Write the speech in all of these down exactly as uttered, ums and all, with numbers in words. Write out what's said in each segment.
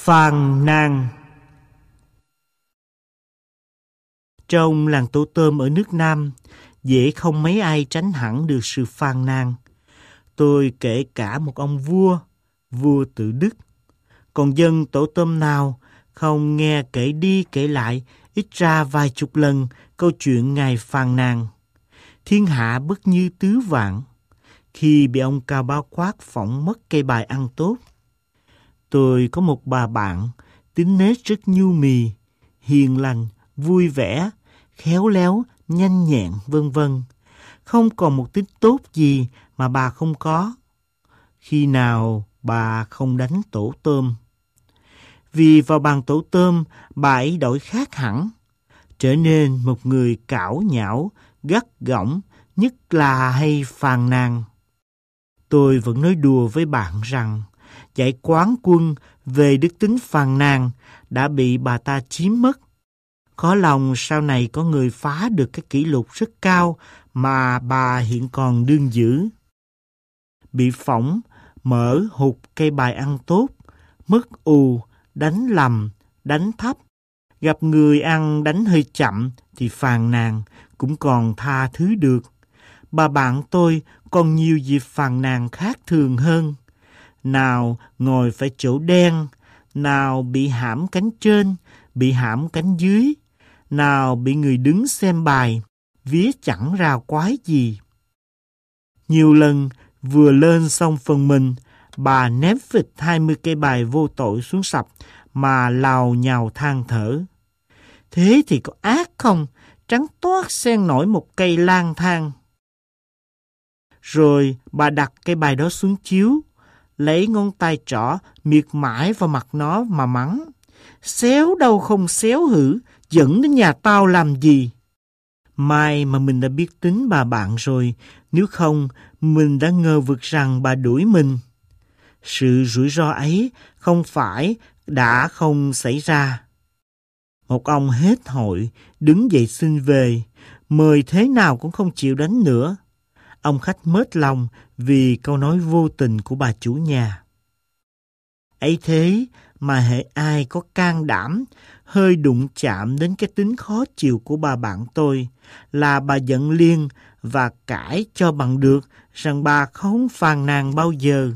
Phàn nàn. Trong làng tổ tôm ở nước Nam, dễ không mấy ai tránh hẳn được sự phàn nàn. Tôi kể cả một ông vua, vua tự Đức. Còn dân tổ tôm nào không nghe kể đi kể lại ít ra vài chục lần câu chuyện ngài phàn nàn. Thiên hạ bất như tứ vạn, khi bị ông Cao Bá Quát phỏng mất cây bài ăn tốt. Tôi có một bà bạn, tính nết rất nhu mì, hiền lành, vui vẻ, khéo léo, nhanh nhẹn, vân vân. Không còn một tính tốt gì mà bà không có. Khi nào bà không đánh tổ tôm? Vì vào bàn tổ tôm, bà ấy đổi khác hẳn, trở nên một người cảo nhão, gắt gỏng, nhất là hay phàn nàn. Tôi vẫn nói đùa với bạn rằng, giải quán quân về đức tính phàn nàn đã bị bà ta chiếm mất. Khó lòng sau này có người phá được cái kỷ lục rất cao mà bà hiện còn đương giữ. Bị phỏng, mở hụt cây bài ăn tốt, mất ù, đánh lầm, đánh thấp. Gặp người ăn đánh hơi chậm thì phàn nàn cũng còn tha thứ được. Bà bạn tôi còn nhiều dịp phàn nàn khác thường hơn. Nào ngồi phải chỗ đen, nào bị hãm cánh trên, bị hãm cánh dưới, nào bị người đứng xem bài, vía chẳng ra quái gì. Nhiều lần vừa lên xong phần mình, bà ném phịch hai mươi cây bài vô tội xuống sập mà lào nhào than thở. Thế thì có ác không? Trắng toát xen nổi một cây lang thang. Rồi bà đặt cây bài đó xuống chiếu, lấy ngón tay trỏ miệt mãi vào mặt nó mà mắng. Xéo đâu không xéo hử, dẫn đến nhà tao làm gì? May mà mình đã biết tính bà bạn rồi, nếu không mình đã ngờ vực rằng bà đuổi mình. Sự rủi ro ấy không phải đã không xảy ra. Một ông hết hội đứng dậy xin về, mời thế nào cũng không chịu đánh nữa. Ông khách mết lòng vì câu nói vô tình của bà chủ nhà. Ấy thế mà hễ ai có can đảm hơi đụng chạm đến cái tính khó chịu của bà bạn tôi là bà giận liền và cãi cho bằng được rằng bà không phàn nàn bao giờ.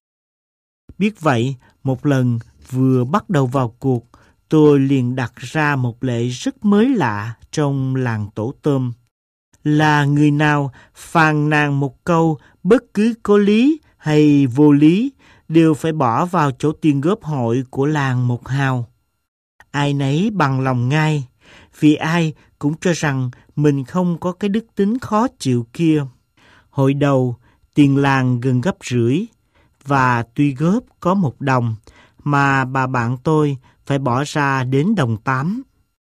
Biết vậy, một lần vừa bắt đầu vào cuộc, tôi liền đặt ra một lệ rất mới lạ trong làng tổ tôm. Là người nào phàn nàn một câu bất cứ có lý hay vô lý đều phải bỏ vào chỗ tiền góp hội của làng một hào. Ai nấy bằng lòng ngay, vì ai cũng cho rằng mình không có cái đức tính khó chịu kia. Hội đầu, tiền làng gần gấp rưỡi, và tuy góp có một đồng, mà bà bạn tôi phải bỏ ra đến đồng tám.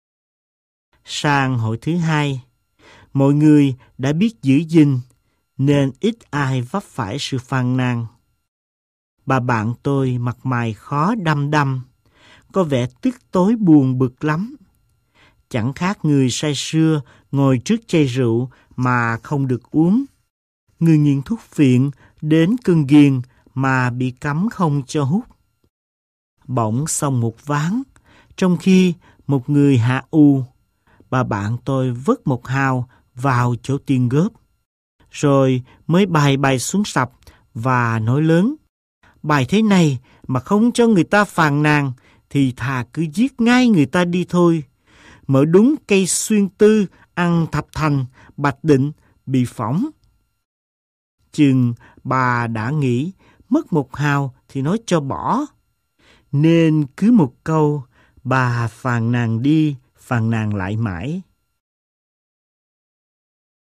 Sang hội thứ hai, mọi người đã biết giữ gìn, nên ít ai vấp phải sự phàn nàn. Bà bạn tôi mặt mày khó đăm đăm, có vẻ tức tối buồn bực lắm. Chẳng khác người say sưa ngồi trước chai rượu mà không được uống. Người nghiện thuốc phiện đến cơn ghiền mà bị cấm không cho hút. Bỗng xong một ván, trong khi một người hạ u, bà bạn tôi vứt một hào vào chỗ tiền góp, rồi mới bài bài xuống sập và nói lớn. Bài thế này mà không cho người ta phàn nàn thì thà cứ giết ngay người ta đi thôi. Mở đúng cây xuyên tư ăn thập thành, Bạch Định bị phỏng. Chừng bà đã nghĩ mất một hào thì nói cho bỏ. Nên cứ một câu bà phàn nàn đi, phàn nàn lại mãi.